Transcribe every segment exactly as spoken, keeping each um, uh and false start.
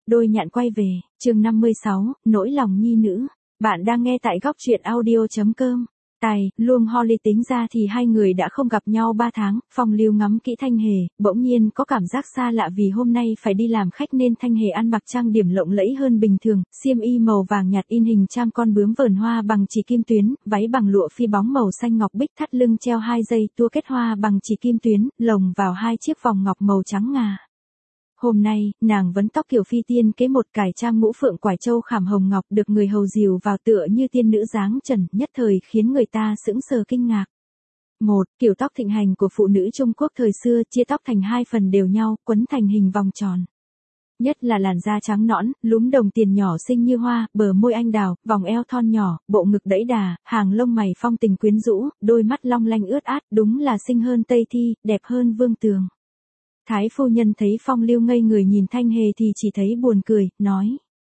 Đôi nhạn quay về, chương năm mươi sáu, nỗi lòng nhi nữ. Bạn đang nghe tại góc truyện audio chấm com. Tài, Luông Holly tính ra thì hai người đã không gặp nhau ba tháng, Phong Lưu ngắm kỹ Thanh Hề, bỗng nhiên có cảm giác xa lạ vì hôm nay phải đi làm khách nên Thanh Hề ăn mặc trang điểm lộng lẫy hơn bình thường, xiêm y màu vàng nhạt in hình trăm con bướm vờn hoa bằng chỉ kim tuyến, váy bằng lụa phi bóng màu xanh ngọc bích, thắt lưng treo hai dây tua kết hoa bằng chỉ kim tuyến, lồng vào hai chiếc vòng ngọc màu trắng ngà. Hôm nay, nàng vấn tóc kiểu phi tiên kế một cải trang ngũ phượng quải châu khảm hồng ngọc được người hầu dìu vào tựa như tiên nữ dáng trần, nhất thời khiến người ta sững sờ kinh ngạc. Một, kiểu tóc thịnh hành của phụ nữ Trung Quốc thời xưa chia tóc thành hai phần đều nhau, quấn thành hình vòng tròn. Nhất là làn da trắng nõn, lúm đồng tiền nhỏ xinh như hoa, bờ môi anh đào, vòng eo thon nhỏ, bộ ngực đẫy đà, hàng lông mày phong tình quyến rũ, đôi mắt long lanh ướt át, đúng là xinh hơn Tây Thi, đẹp hơn Vương Tường. Thái phu nhân thấy Phong Lưu ngây người nhìn Thanh Hề thì chỉ thấy buồn cười, nói.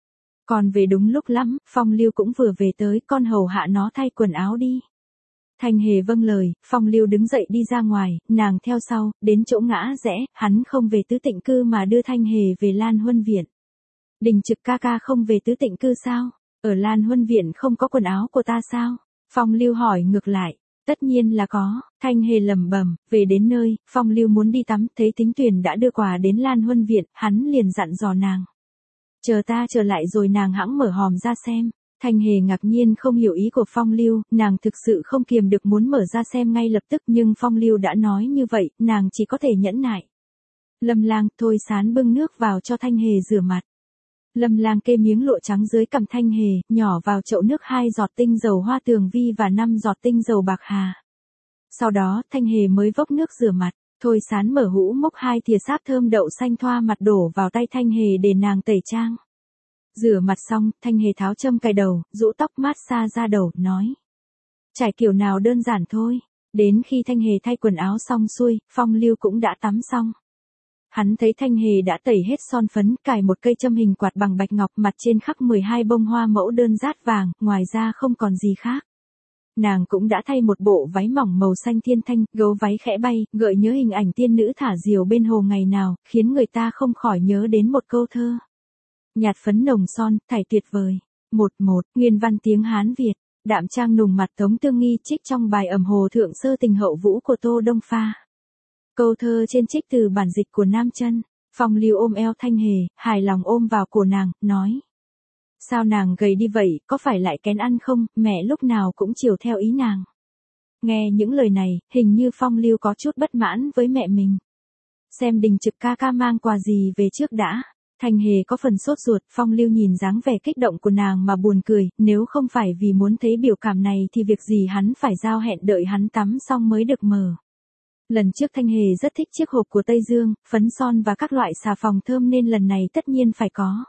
Con về đúng lúc lắm, Phong Lưu cũng vừa về tới, con hầu hạ nó thay quần áo đi. Thanh Hề vâng lời, Phong Lưu đứng dậy đi ra ngoài, nàng theo sau, đến chỗ ngã rẽ, hắn không về tứ tịnh cư mà đưa Thanh Hề về Lan Huân Viện. Đình Trực ca ca không về tứ tịnh cư sao? Ở Lan Huân Viện không có quần áo của ta sao? Phong Lưu hỏi ngược lại. Tất nhiên là có, Thanh Hề lẩm bẩm, về đến nơi, Phong Lưu muốn đi tắm, thấy Tính Tuyền đã đưa quà đến Lan Huân Viện, hắn liền dặn dò nàng. Chờ ta trở lại rồi nàng hẵng mở hòm ra xem. Thanh Hề ngạc nhiên không hiểu ý của Phong Lưu, nàng thực sự không kiềm được muốn mở ra xem ngay lập tức nhưng Phong Lưu đã nói như vậy, nàng chỉ có thể nhẫn nại. Lâm Lang, Thôi Sán bưng nước vào cho Thanh Hề rửa mặt. Lâm Lang kê miếng lụa trắng dưới cằm Thanh Hề, nhỏ vào chậu nước hai giọt tinh dầu hoa tường vi và năm giọt tinh dầu bạc hà. Sau đó, Thanh Hề mới vốc nước rửa mặt, Thôi Sán mở hũ múc hai thìa sáp thơm đậu xanh thoa mặt đổ vào tay Thanh Hề để nàng tẩy trang. Rửa mặt xong, Thanh Hề tháo châm cài đầu, rũ tóc mát xa ra đầu, nói. Trải kiểu nào đơn giản thôi. Đến khi Thanh Hề thay quần áo xong xuôi, Phong Lưu cũng đã tắm xong. Hắn thấy Thanh Hề đã tẩy hết son phấn, cài một cây châm hình quạt bằng bạch ngọc, mặt trên khắc mười hai bông hoa mẫu đơn rát vàng, ngoài ra không còn gì khác. Nàng cũng đã thay một bộ váy mỏng màu xanh thiên thanh, gấu váy khẽ bay, gợi nhớ hình ảnh tiên nữ thả diều bên hồ ngày nào, khiến người ta không khỏi nhớ đến một câu thơ. Nhạt phấn nồng son, thảy tuyệt vời. Một một, nguyên văn tiếng Hán Việt, đạm trang nùng mặt Tống Tương Nghi trích trong bài ẩm hồ thượng sơ tình hậu vũ của Tô Đông Pha. Câu thơ trên trích từ bản dịch của Nam Chân. Phong Lưu ôm eo Thanh Hề, hài lòng ôm vào cổ nàng, nói. Sao nàng gầy đi vậy, có phải lại kén ăn không, mẹ lúc nào cũng chiều theo ý nàng. Nghe những lời này, hình như Phong Lưu có chút bất mãn với mẹ mình. Xem Đình Trực ca ca mang quà gì về trước đã. Thanh Hề có phần sốt ruột, Phong Lưu nhìn dáng vẻ kích động của nàng mà buồn cười, nếu không phải vì muốn thấy biểu cảm này thì việc gì hắn phải giao hẹn đợi hắn tắm xong mới được mở. Lần trước Thanh Hề rất thích chiếc hộp của Tây Dương, phấn son và các loại xà phòng thơm nên lần này tất nhiên phải có.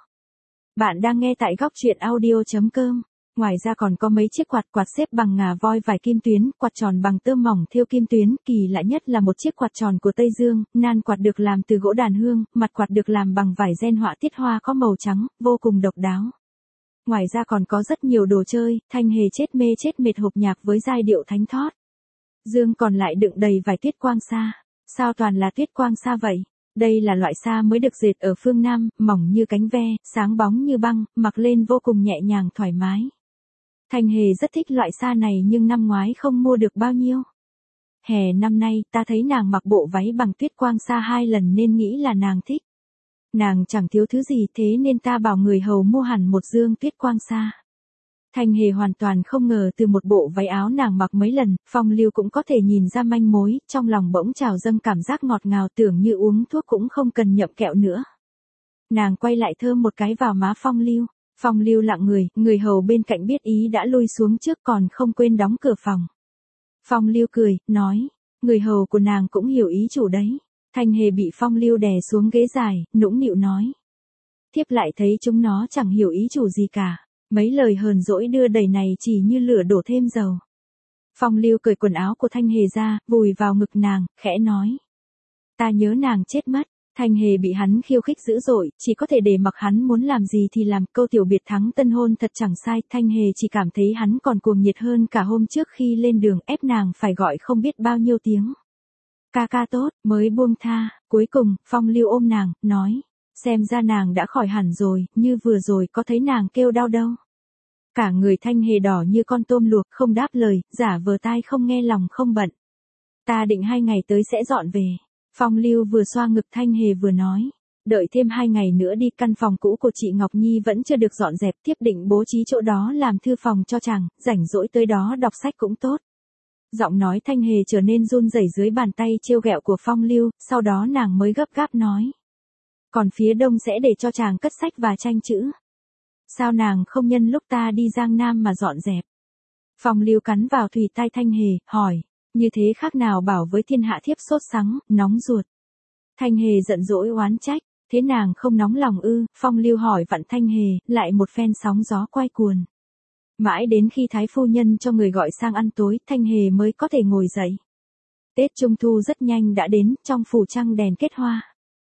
Bạn đang nghe tại góc truyện audio chấm com. Ngoài ra còn có mấy chiếc quạt quạt xếp bằng ngà voi vải kim tuyến, quạt tròn bằng tơ mỏng thêu kim tuyến, kỳ lạ nhất là một chiếc quạt tròn của Tây Dương, nan quạt được làm từ gỗ đàn hương, mặt quạt được làm bằng vải ren họa tiết hoa có màu trắng, vô cùng độc đáo. Ngoài ra còn có rất nhiều đồ chơi, Thanh Hề chết mê chết mệt hộp nhạc với giai điệu thánh thót. Dương còn lại đựng đầy vải tuyết quang sa. Sao toàn là tuyết quang sa vậy? Đây là loại sa mới được dệt ở phương Nam, mỏng như cánh ve, sáng bóng như băng, mặc lên vô cùng nhẹ nhàng thoải mái. Thanh Hề rất thích loại sa này nhưng năm ngoái không mua được bao nhiêu. Hè năm nay ta thấy nàng mặc bộ váy bằng tuyết quang sa hai lần nên nghĩ là nàng thích. Nàng chẳng thiếu thứ gì thế nên ta bảo người hầu mua hẳn một dương tuyết quang sa. Thanh Hề hoàn toàn không ngờ từ một bộ váy áo nàng mặc mấy lần, Phong Lưu cũng có thể nhìn ra manh mối, trong lòng bỗng trào dâng cảm giác ngọt ngào tưởng như uống thuốc cũng không cần nhậm kẹo nữa. Nàng quay lại thơm một cái vào má Phong Lưu. Phong Lưu lặng người, người hầu bên cạnh biết ý đã lui xuống trước còn không quên đóng cửa phòng. Phong Lưu cười, nói, người hầu của nàng cũng hiểu ý chủ đấy. Thanh Hề bị Phong Lưu đè xuống ghế dài, nũng nịu nói. Thiếp lại thấy chúng nó chẳng hiểu ý chủ gì cả. Mấy lời hờn dỗi đưa đẩy này chỉ như lửa đổ thêm dầu. Phong Lưu cởi quần áo của Thanh Hề ra, vùi vào ngực nàng, khẽ nói. Ta nhớ nàng chết mất. Thanh Hề bị hắn khiêu khích dữ dội, chỉ có thể để mặc hắn muốn làm gì thì làm, câu tiểu biệt thắng tân hôn thật chẳng sai, Thanh Hề chỉ cảm thấy hắn còn cuồng nhiệt hơn cả hôm trước khi lên đường ép nàng phải gọi không biết bao nhiêu tiếng. Ca ca tốt, mới buông tha, cuối cùng, Phong Lưu ôm nàng, nói. Xem ra nàng đã khỏi hẳn rồi, như vừa rồi có thấy nàng kêu đau đâu. Cả người Thanh Hề đỏ như con tôm luộc, không đáp lời, giả vờ tai không nghe lòng không bận. Ta định hai ngày tới sẽ dọn về. Phong Lưu vừa xoa ngực Thanh Hề vừa nói. Đợi thêm hai ngày nữa đi, căn phòng cũ của chị Ngọc Nhi vẫn chưa được dọn dẹp, tiếp định bố trí chỗ đó làm thư phòng cho chàng, rảnh rỗi tới đó đọc sách cũng tốt. Giọng nói Thanh Hề trở nên run rẩy dưới bàn tay trêu ghẹo của Phong Lưu, sau đó nàng mới gấp gáp nói. Còn phía đông sẽ để cho chàng cất sách và tranh chữ. Sao nàng không nhân lúc ta đi Giang Nam mà dọn dẹp? Phong Lưu cắn vào thùy tai Thanh Hề, hỏi, như thế khác nào bảo với thiên hạ thiếp sốt sắng, nóng ruột. Thanh Hề giận dỗi oán trách, thế nàng không nóng lòng ư? Phong Lưu hỏi vặn Thanh Hề, lại một phen sóng gió quay cuồng. Mãi đến khi Thái phu nhân cho người gọi sang ăn tối, Thanh Hề mới có thể ngồi dậy. Tết Trung Thu rất nhanh đã đến, trong phủ trăng đèn kết hoa.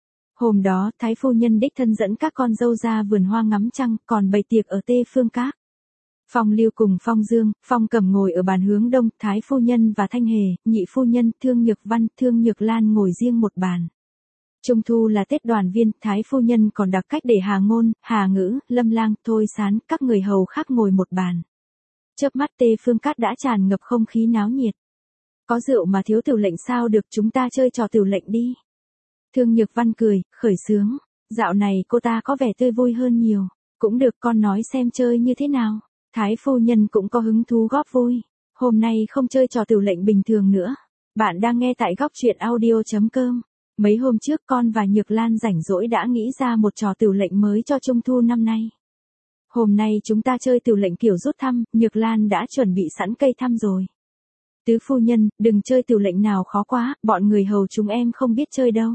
Hôm đó, Thái phu nhân đích thân dẫn các con dâu ra vườn hoa ngắm trăng, còn bày tiệc ở Tê Phương Các. Phong Lưu cùng Phong Dương, Phong Cẩm ngồi ở bàn hướng đông, Thái phu nhân và Thanh Hề, nhị phu nhân, Thương Nhược Văn, Thương Nhược Lan ngồi riêng một bàn. Trung Thu là Tết đoàn viên, Thái phu nhân còn đặc cách để Hà Ngôn, Hà Ngữ, Lâm Lang, Thôi Sán, các người hầu khác ngồi một bàn. Chớp mắt Tê Phương Các đã tràn ngập không khí náo nhiệt. Có rượu mà thiếu tiểu lệnh sao được, chúng ta chơi trò tiểu lệnh đi. Thương Nhược Văn cười, khởi xướng. Dạo này cô ta có vẻ tươi vui hơn nhiều. Cũng được, con nói xem chơi như thế nào. Thái phu nhân cũng có hứng thú góp vui. Hôm nay không chơi trò tiểu lệnh bình thường nữa. Bạn đang nghe tại góc truyện audio.com. Mấy hôm trước con và Nhược Lan rảnh rỗi đã nghĩ ra một trò tiểu lệnh mới cho Trung Thu năm nay. Hôm nay chúng ta chơi tiểu lệnh kiểu rút thăm, Nhược Lan đã chuẩn bị sẵn cây thăm rồi. Tứ phu nhân, đừng chơi tiểu lệnh nào khó quá, bọn người hầu chúng em không biết chơi đâu.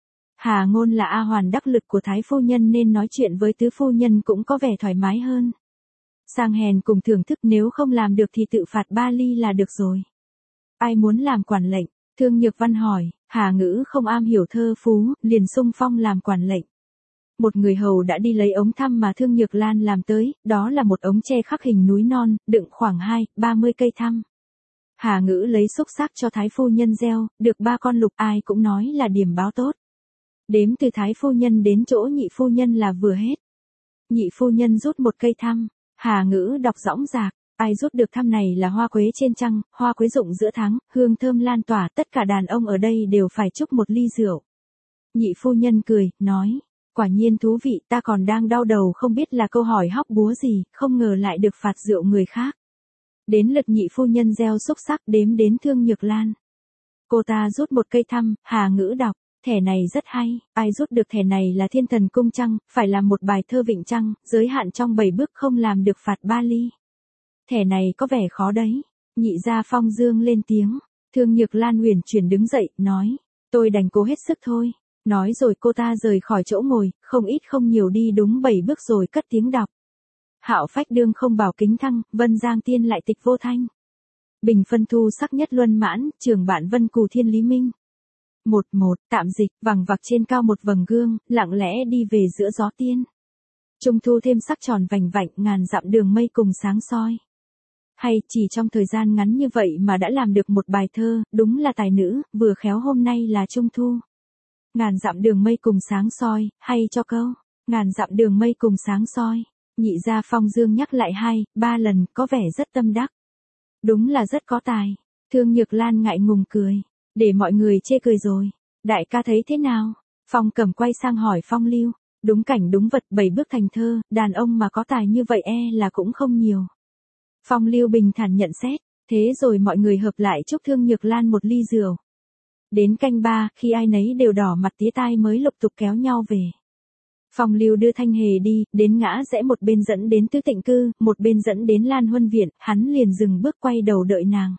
Hà Ngôn là A hoàn đắc lực của Thái phu nhân nên nói chuyện với tứ phu nhân cũng có vẻ thoải mái hơn. Sang hèn cùng thưởng thức, nếu không làm được thì tự phạt ba ly là được rồi. Ai muốn làm quản lệnh? Thương Nhược Văn hỏi. Hà Ngữ không am hiểu thơ phú, liền xung phong làm quản lệnh. Một người hầu đã đi lấy ống thăm mà Thương Nhược Lan làm tới, đó là một ống tre khắc hình núi non, đựng khoảng hai, ba mươi cây thăm. Hà Ngữ lấy xúc xắc cho Thái phu nhân gieo, được ba con lục, ai cũng nói là điểm báo tốt. Đếm từ Thái phu nhân đến chỗ nhị phu nhân là vừa hết. Nhị phu nhân rút một cây thăm, Hà Ngữ đọc dõng dạc, ai rút được thăm này là hoa quế trên trăng, hoa quế rụng giữa tháng, hương thơm lan tỏa, tất cả đàn ông ở đây đều phải chúc một ly rượu. Nhị phu nhân cười, nói, quả nhiên thú vị, ta còn đang đau đầu không biết là câu hỏi hóc búa gì, không ngờ lại được phạt rượu người khác. Đến lượt nhị phu nhân gieo xúc xắc, đếm đến Thương Nhược Lan. Cô ta rút một cây thăm, Hà Ngữ đọc, thẻ này rất hay, ai rút được thẻ này là thiên thần cung trăng, phải làm một bài thơ vịnh trăng, giới hạn trong bảy bước không làm được phạt ba ly. Thẻ này có vẻ khó đấy. Nhị gia Phong Dương lên tiếng. Thương Nhược Lan uyển chuyển đứng dậy, nói, tôi đành cố hết sức thôi. Nói rồi cô ta rời khỏi chỗ ngồi, không ít không nhiều đi đúng bảy bước rồi cất tiếng đọc. Hạo phách đương không bảo kính thăng, vân giang tiên lại tịch vô thanh. Bình phân thu sắc nhất luân mãn, trường bạn vân cù thiên lý minh. Một một, tạm dịch, vằng vặc trên cao một vầng gương, lặng lẽ đi về giữa gió tiên. Trung thu thêm sắc tròn vành vạnh, ngàn dặm đường mây cùng sáng soi. Hay, chỉ trong thời gian ngắn như vậy mà đã làm được một bài thơ, đúng là tài nữ, vừa khéo hôm nay là Trung thu. Ngàn dặm đường mây cùng sáng soi, hay cho câu, ngàn dặm đường mây cùng sáng soi. Nhị gia Phong Dương nhắc lại hai, ba lần, có vẻ rất tâm đắc. Đúng là rất có tài. Thương Nhược Lan ngại ngùng cười, để mọi người chê cười rồi. Đại ca thấy thế nào? Phong Cẩm quay sang hỏi Phong Lưu. Đúng cảnh đúng vật, bảy bước thành thơ, đàn ông mà có tài như vậy e là cũng không nhiều. Phong Lưu bình thản nhận xét, thế rồi mọi người hợp lại chúc Thương Nhược Lan một ly rượu. Đến canh ba, khi ai nấy đều đỏ mặt tía tai mới lục tục kéo nhau về. Phong Lưu đưa Thanh Hề đi, đến ngã rẽ một bên dẫn đến Tứ Tịnh Cư, một bên dẫn đến Lan Huân Viện, hắn liền dừng bước quay đầu đợi nàng.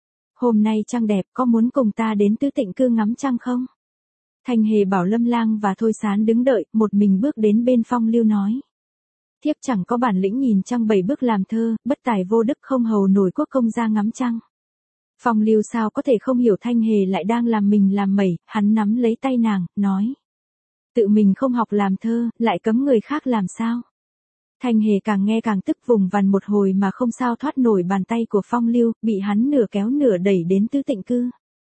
Hôm nay trăng đẹp, có muốn cùng ta đến Tứ Tịnh Cư ngắm trăng không? Thanh Hề bảo Lâm Lang và Thôi Sán đứng đợi, một mình bước đến bên Phong Lưu nói. Thiếp chẳng có bản lĩnh nhìn trăng bảy bước làm thơ, bất tài vô đức không hầu nổi quốc công ra ngắm trăng. Phong Lưu sao có thể không hiểu Thanh Hề lại đang làm mình làm mẩy, hắn nắm lấy tay nàng, nói. Tự mình không học làm thơ, lại cấm người khác làm sao? Thanh Hề càng nghe càng tức vùng vằn một hồi mà không sao thoát nổi bàn tay của Phong Lưu, bị hắn nửa kéo nửa đẩy đến Tứ Tịnh Cư.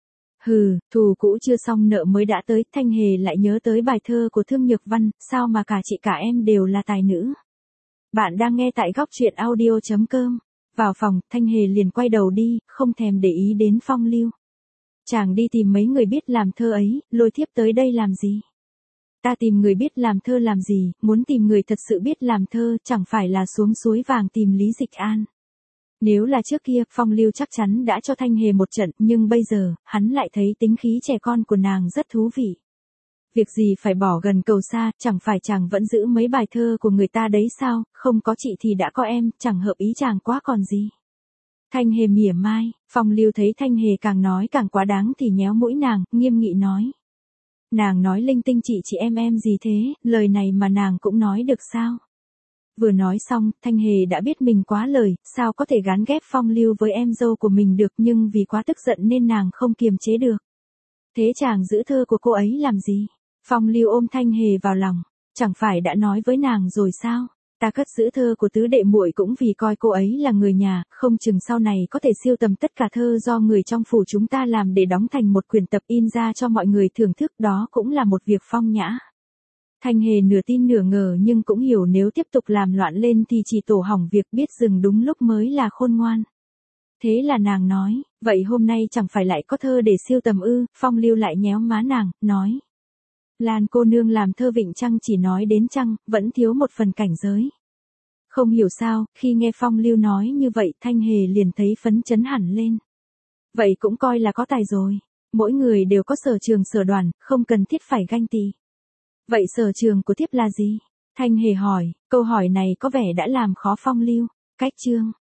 Hừ, thù cũ chưa xong nợ mới đã tới, Thanh Hề lại nhớ tới bài thơ của Thương Nhược Văn, sao mà cả chị cả em đều là tài nữ. Bạn đang nghe tại góc truyện audio.com. Vào phòng, Thanh Hề liền quay đầu đi, không thèm để ý đến Phong Lưu. Chàng đi tìm mấy người biết làm thơ ấy, lôi thiếp tới đây làm gì? Ta tìm người biết làm thơ làm gì, muốn tìm người thật sự biết làm thơ, chẳng phải là xuống suối vàng tìm Lý Dịch An. Nếu là trước kia, Phong Lưu chắc chắn đã cho Thanh Hề một trận, nhưng bây giờ, hắn lại thấy tính khí trẻ con của nàng rất thú vị. Việc gì phải bỏ gần cầu xa, chẳng phải chàng vẫn giữ mấy bài thơ của người ta đấy sao, không có chị thì đã có em, chẳng hợp ý chàng quá còn gì. Thanh Hề mỉa mai, Phong Lưu thấy Thanh Hề càng nói càng quá đáng thì nhéo mũi nàng, nghiêm nghị nói. Nàng nói linh tinh chị chị em em gì thế, lời này mà nàng cũng nói được sao? Vừa nói xong, Thanh Hề đã biết mình quá lời, sao có thể gán ghép Phong Lưu với em dâu của mình được, nhưng vì quá tức giận nên nàng không kiềm chế được. Thế chàng giữ thơ của cô ấy làm gì? Phong Lưu ôm Thanh Hề vào lòng, chẳng phải đã nói với nàng rồi sao? Ta cất giữ thơ của tứ đệ muội cũng vì coi cô ấy là người nhà, không chừng sau này có thể siêu tầm tất cả thơ do người trong phủ chúng ta làm để đóng thành một quyển tập in ra cho mọi người thưởng thức, đó cũng là một việc phong nhã. Thanh Hề nửa tin nửa ngờ nhưng cũng hiểu nếu tiếp tục làm loạn lên thì chỉ tổ hỏng việc, biết dừng đúng lúc mới là khôn ngoan. Thế là nàng nói, vậy hôm nay chẳng phải lại có thơ để siêu tầm ư? Phong Lưu lại nhéo má nàng, nói. Lan cô nương làm thơ vịnh trăng chỉ nói đến trăng, vẫn thiếu một phần cảnh giới. Không hiểu sao, khi nghe Phong Lưu nói như vậy, Thanh Hề liền thấy phấn chấn hẳn lên. Vậy cũng coi là có tài rồi. Mỗi người đều có sở trường sở đoàn, không cần thiết phải ganh tị. Vậy sở trường của thiếp là gì? Thanh Hề hỏi, câu hỏi này có vẻ đã làm khó Phong Lưu. Cách chương.